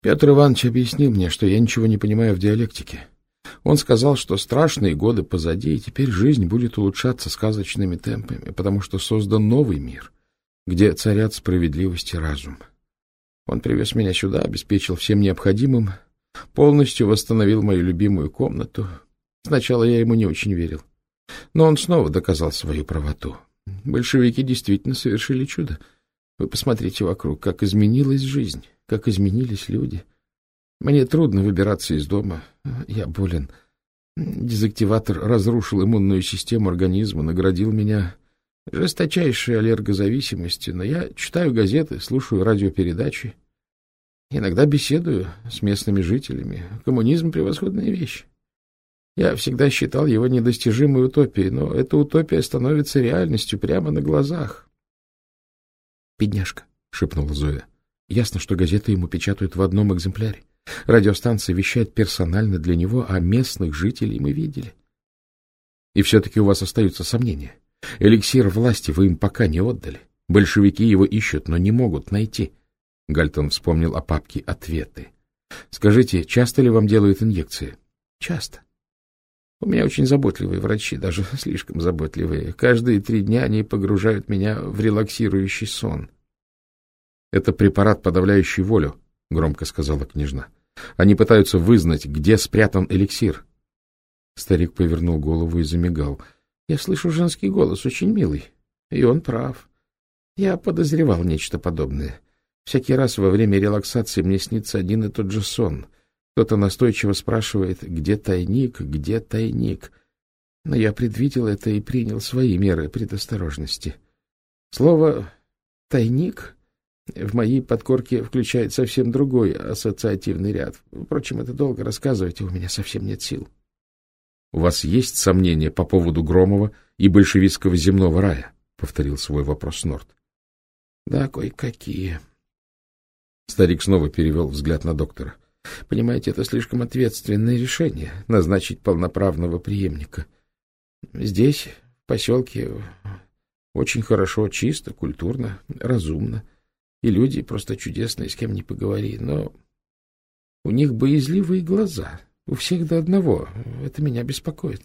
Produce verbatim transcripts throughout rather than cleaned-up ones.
Петр Иванович объяснил мне, что я ничего не понимаю в диалектике. Он сказал, что страшные годы позади, и теперь жизнь будет улучшаться сказочными темпами, потому что создан новый мир, где царят справедливость и разум. Он привез меня сюда, обеспечил всем необходимым, полностью восстановил мою любимую комнату. Сначала я ему не очень верил, но он снова доказал свою правоту. Большевики действительно совершили чудо. Вы посмотрите вокруг, как изменилась жизнь, как изменились люди. Мне трудно выбираться из дома. Я болен. Дезактиватор разрушил иммунную систему организма, наградил меня жесточайшей аллергозависимостью, но я читаю газеты, слушаю радиопередачи, иногда беседую с местными жителями. Коммунизм — превосходная вещь. Я всегда считал его недостижимой утопией, но эта утопия становится реальностью прямо на глазах. — Бедняжка, — шепнула Зоя. — Ясно, что газеты ему печатают в одном экземпляре. Радиостанция вещает персонально для него, а местных жителей мы видели. И все-таки у вас остаются сомнения. Эликсир власти вы им пока не отдали. Большевики его ищут, но не могут найти. Гальтон вспомнил о папке «Ответы». Скажите, часто ли вам делают инъекции? Часто. У меня очень заботливые врачи, даже слишком заботливые. Каждые три дня они погружают меня в релаксирующий сон. Это препарат, подавляющий волю, — громко сказала княжна. Они пытаются вызнать, где спрятан эликсир. Старик повернул голову и замигал. Я слышу женский голос, очень милый. И он прав. Я подозревал нечто подобное. Всякий раз во время релаксации мне снится один и тот же сон. Кто-то настойчиво спрашивает, где тайник, где тайник. Но я предвидел это и принял свои меры предосторожности. Слово «тайник» в моей подкорке включает совсем другой ассоциативный ряд. Впрочем, это долго рассказывать, и у меня совсем нет сил. — У вас есть сомнения по поводу Громова и большевистского земного рая? — повторил свой вопрос Норт. — Да, кое-какие. Старик снова перевел взгляд на доктора. — Понимаете, это слишком ответственное решение — назначить полноправного преемника. Здесь, в поселке, очень хорошо, чисто, культурно, разумно. И люди просто чудесные, с кем ни поговори. Но у них боязливые глаза. У всех до одного. Это меня беспокоит.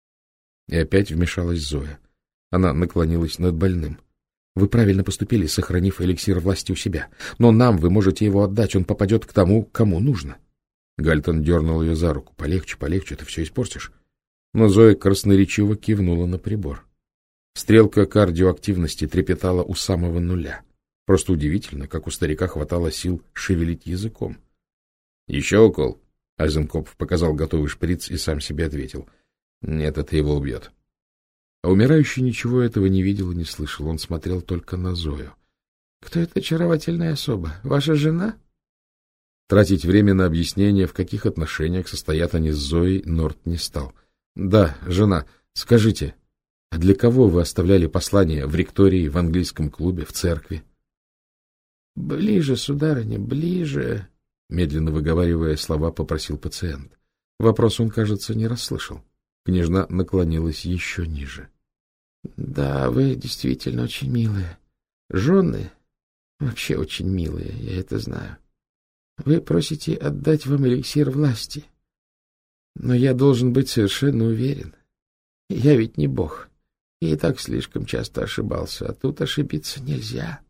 И опять вмешалась Зоя. Она наклонилась над больным. Вы правильно поступили, сохранив эликсир власти у себя. Но нам вы можете его отдать. Он попадет к тому, кому нужно. Гальтон дернул ее за руку. Полегче, полегче, ты все испортишь. Но Зоя красноречиво кивнула на прибор. Стрелка кардиоактивности трепетала у самого нуля. Просто удивительно, как у старика хватало сил шевелить языком. — Еще укол? — Айзенкопф показал готовый шприц и сам себе ответил. — Нет, это его убьет. А умирающий ничего этого не видел и не слышал. Он смотрел только на Зою. — Кто эта очаровательная особа? Ваша жена? Тратить время на объяснение, в каких отношениях состоят они с Зоей, Норт не стал. — Да, жена. Скажите, а для кого вы оставляли послание в ректории, в английском клубе, в церкви? — Ближе, сударыня, ближе, — медленно выговаривая слова, попросил пациент. Вопрос он, кажется, не расслышал. Княжна наклонилась еще ниже. — Да, вы действительно очень милые. Жены вообще очень милые, я это знаю. Вы просите отдать вам эликсир власти. Но я должен быть совершенно уверен. Я ведь не бог. Я и так слишком часто ошибался, а тут ошибиться нельзя.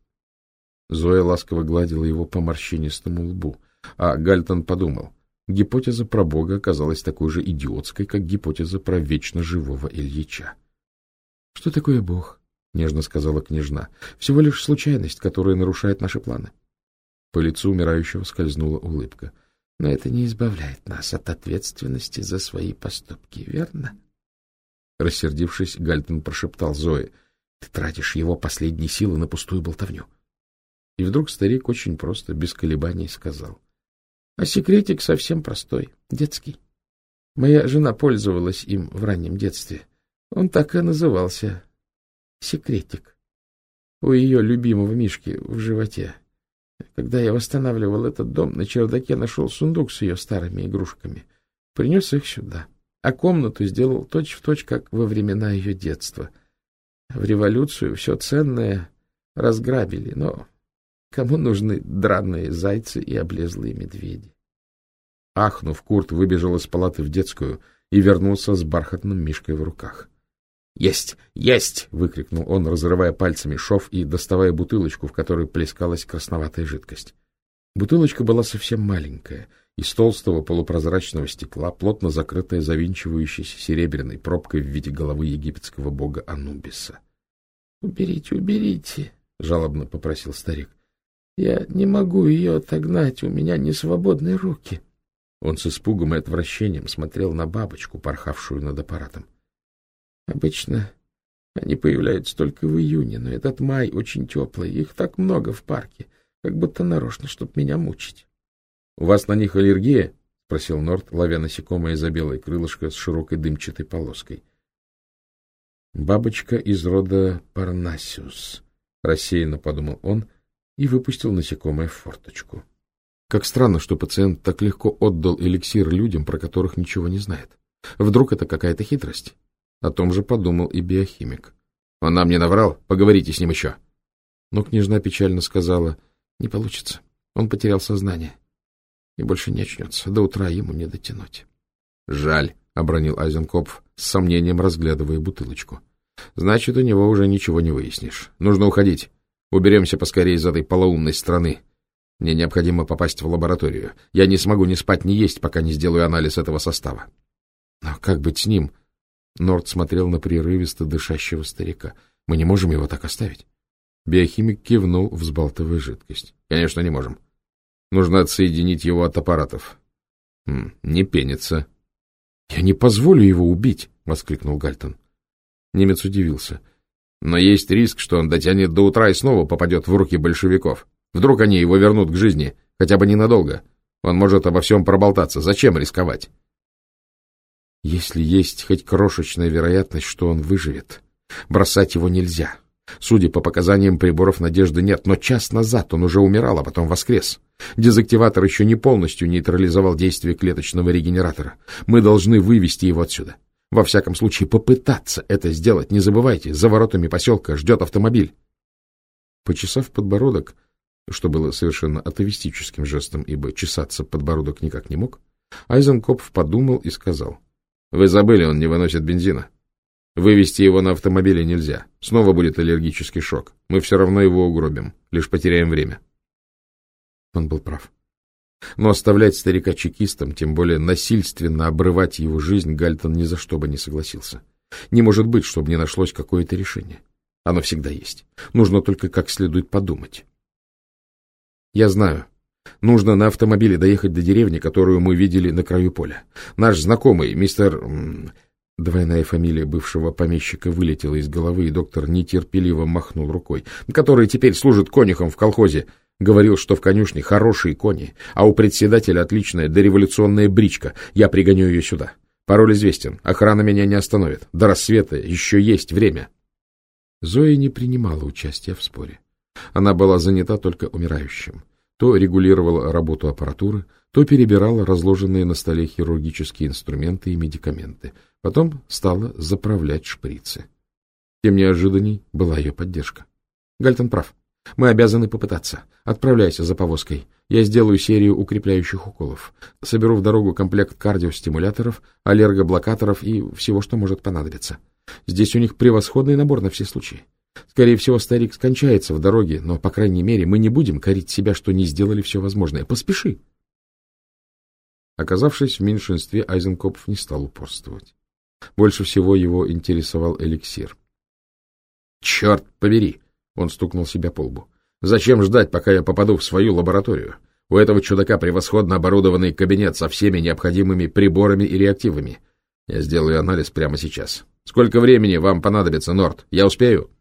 Зоя ласково гладила его по морщинистому лбу, а Гальтон подумал, гипотеза про Бога оказалась такой же идиотской, как гипотеза про вечно живого Ильича. — Что такое Бог? — нежно сказала княжна. — Всего лишь случайность, которая нарушает наши планы. По лицу умирающего скользнула улыбка. — Но это не избавляет нас от ответственности за свои поступки, верно? Рассердившись, Гальтон прошептал Зое: — Ты тратишь его последние силы на пустую болтовню. И вдруг старик очень просто, без колебаний сказал: — А секретик совсем простой, детский. Моя жена пользовалась им в раннем детстве. Он так и назывался — секретик. У ее любимого Мишки в животе. Когда я восстанавливал этот дом, на чердаке нашел сундук с ее старыми игрушками. Принес их сюда. А комнату сделал точь-в-точь, как во времена ее детства. В революцию все ценное разграбили, но Кому нужны драные зайцы и облезлые медведи? Ахнув, Курт выбежал из палаты в детскую и вернулся с бархатным мишкой в руках. «Есть! Есть!» — выкрикнул он, разрывая пальцами шов и доставая бутылочку, в которой плескалась красноватая жидкость. Бутылочка была совсем маленькая, из толстого полупрозрачного стекла, плотно закрытая завинчивающейся серебряной пробкой в виде головы египетского бога Анубиса. — Уберите, уберите! — жалобно попросил старик. — Я не могу ее отогнать, у меня не свободные руки. Он с испугом и отвращением смотрел на бабочку, порхавшую над аппаратом. Обычно они появляются только в июне, но этот май очень теплый, их так много в парке, как будто нарочно, чтобы меня мучить. — У вас на них аллергия? — спросил Норт, ловя насекомое за белое крылышко с широкой дымчатой полоской. — Бабочка из рода Парнасиус, — рассеянно подумал он и выпустил насекомое в форточку. Как странно, что пациент так легко отдал эликсир людям, про которых ничего не знает. Вдруг это какая-то хитрость? О том же подумал и биохимик. — Он нам не наврал? Поговорите с ним еще. Но княжна печально сказала: — Не получится. Он потерял сознание и больше не очнется. До утра ему не дотянуть. — Жаль, — обронил Айзенкопф, с сомнением разглядывая бутылочку. — Значит, у него уже ничего не выяснишь. Нужно уходить. Уберемся поскорее из этой полоумной страны. Мне необходимо попасть в лабораторию. Я не смогу ни спать, ни есть, пока не сделаю анализ этого состава. — Но как быть с ним? Норт смотрел на прерывисто дышащего старика. — Мы не можем его так оставить. Биохимик кивнул, взбалтывая жидкость. — Конечно, не можем. Нужно отсоединить его от аппаратов. Хм, не пенится. — Я не позволю его убить! — воскликнул Гальтон. Немец удивился. — Но есть риск, что он дотянет до утра и снова попадет в руки большевиков. Вдруг они его вернут к жизни, хотя бы ненадолго. Он может обо всем проболтаться. Зачем рисковать? Если есть хоть крошечная вероятность, что он выживет, бросать его нельзя. Судя по показаниям приборов, надежды нет, но час назад он уже умирал, а потом воскрес. Дезактиватор еще не полностью нейтрализовал действие клеточного регенератора. Мы должны вывести его отсюда. Во всяком случае, попытаться это сделать. Не забывайте, за воротами поселка ждет автомобиль. Почесав подбородок, что было совершенно атовистическим жестом, ибо чесаться подбородок никак не мог, Айзенкопф подумал и сказал: — Вы забыли, он не выносит бензина. Вывести его на автомобиле нельзя. Снова будет аллергический шок. Мы все равно его угробим, лишь потеряем время. Он был прав. Но оставлять старика чекистом, тем более насильственно обрывать его жизнь, Гальтон ни за что бы не согласился. Не может быть, чтобы не нашлось какое-то решение. Оно всегда есть. Нужно только как следует подумать. Я знаю. Нужно на автомобиле доехать до деревни, которую мы видели на краю поля. Наш знакомый, мистер... Двойная фамилия бывшего помещика вылетела из головы, и доктор нетерпеливо махнул рукой. Который теперь служит конюхом в колхозе. Говорил, что в конюшне хорошие кони, а у председателя отличная дореволюционная бричка. Я пригоню ее сюда. Пароль известен. Охрана меня не остановит. До рассвета еще есть время. Зоя не принимала участия в споре. Она была занята только умирающим. То регулировала работу аппаратуры, то перебирала разложенные на столе хирургические инструменты и медикаменты. Потом стала заправлять шприцы. Тем неожиданней была ее поддержка. Гальтон прав. Мы обязаны попытаться. Отправляйся за повозкой. Я сделаю серию укрепляющих уколов. Соберу в дорогу комплект кардиостимуляторов, аллергоблокаторов и всего, что может понадобиться. Здесь у них превосходный набор на все случаи. Скорее всего, старик скончается в дороге, но, по крайней мере, мы не будем корить себя, что не сделали все возможное. Поспеши. Оказавшись в меньшинстве, Айзенкопф не стал упорствовать. Больше всего его интересовал эликсир. — Черт побери! — он стукнул себя по лбу. — Зачем ждать, пока я попаду в свою лабораторию? У этого чудака превосходно оборудованный кабинет со всеми необходимыми приборами и реактивами. Я сделаю анализ прямо сейчас. Сколько времени вам понадобится, Норт? Я успею?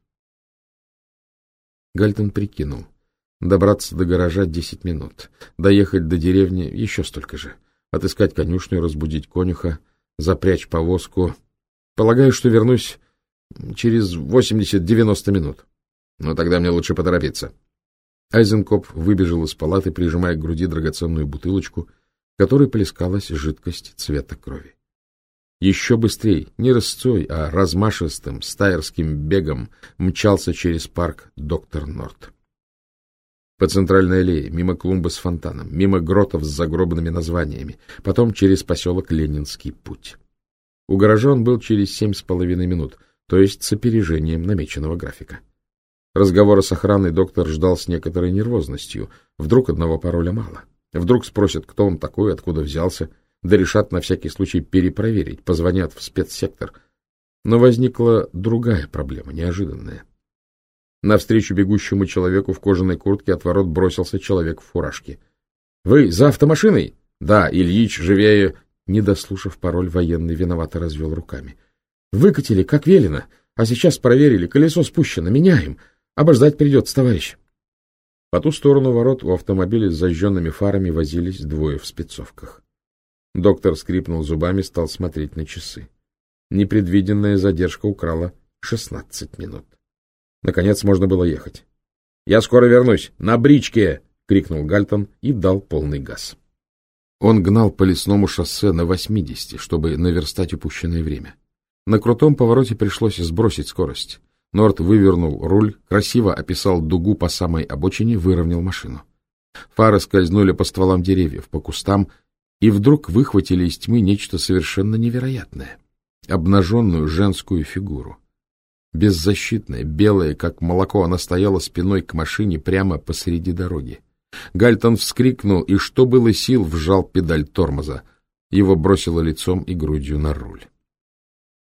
Гальтон прикинул. Добраться до гаража десять минут. Доехать до деревни еще столько же. Отыскать конюшню, разбудить конюха, запрячь повозку. Полагаю, что вернусь через восемьдесят-девяносто минут. Но тогда мне лучше поторопиться. Айзенкопф выбежал из палаты, прижимая к груди драгоценную бутылочку, в которой плескалась жидкость цвета крови. Еще быстрее, не рысцой, а размашистым стайерским бегом мчался через парк доктор Норт. По центральной аллее, мимо клумбы с фонтаном, мимо гротов с загробными названиями, потом через поселок Ленинский путь. У гаража он был через семь с половиной минут, то есть с опережением намеченного графика. Разговора с охраной доктор ждал с некоторой нервозностью. Вдруг одного пароля мало. Вдруг спросят, кто он такой, откуда взялся, да решат на всякий случай перепроверить, позвонят в спецсектор. Но возникла другая проблема, неожиданная. Навстречу бегущему человеку в кожаной куртке от ворот бросился человек в фуражке. — Вы за автомашиной? — Да, Ильич, живее. Не дослушав пароль, военный виновато развел руками. — Выкатили, как велено, а сейчас проверили, колесо спущено, меняем. Обождать придется, товарищ. По ту сторону ворот у автомобиля с зажженными фарами возились двое в спецовках. Доктор скрипнул зубами, стал смотреть на часы. Непредвиденная задержка украла шестнадцать минут. Наконец можно было ехать. — Я скоро вернусь. На бричке! — крикнул Гальтон и дал полный газ. Он гнал по лесному шоссе на восьмидесяти, чтобы наверстать упущенное время. На крутом повороте пришлось сбросить скорость. Норт вывернул руль, красиво описал дугу по самой обочине, выровнял машину. Фары скользнули по стволам деревьев, по кустам, и вдруг выхватили из тьмы нечто совершенно невероятное. Обнаженную женскую фигуру. Беззащитная, белая, как молоко, она стояла спиной к машине прямо посреди дороги. Гальтон вскрикнул и, что было сил, вжал педаль тормоза. Его бросило лицом и грудью на руль.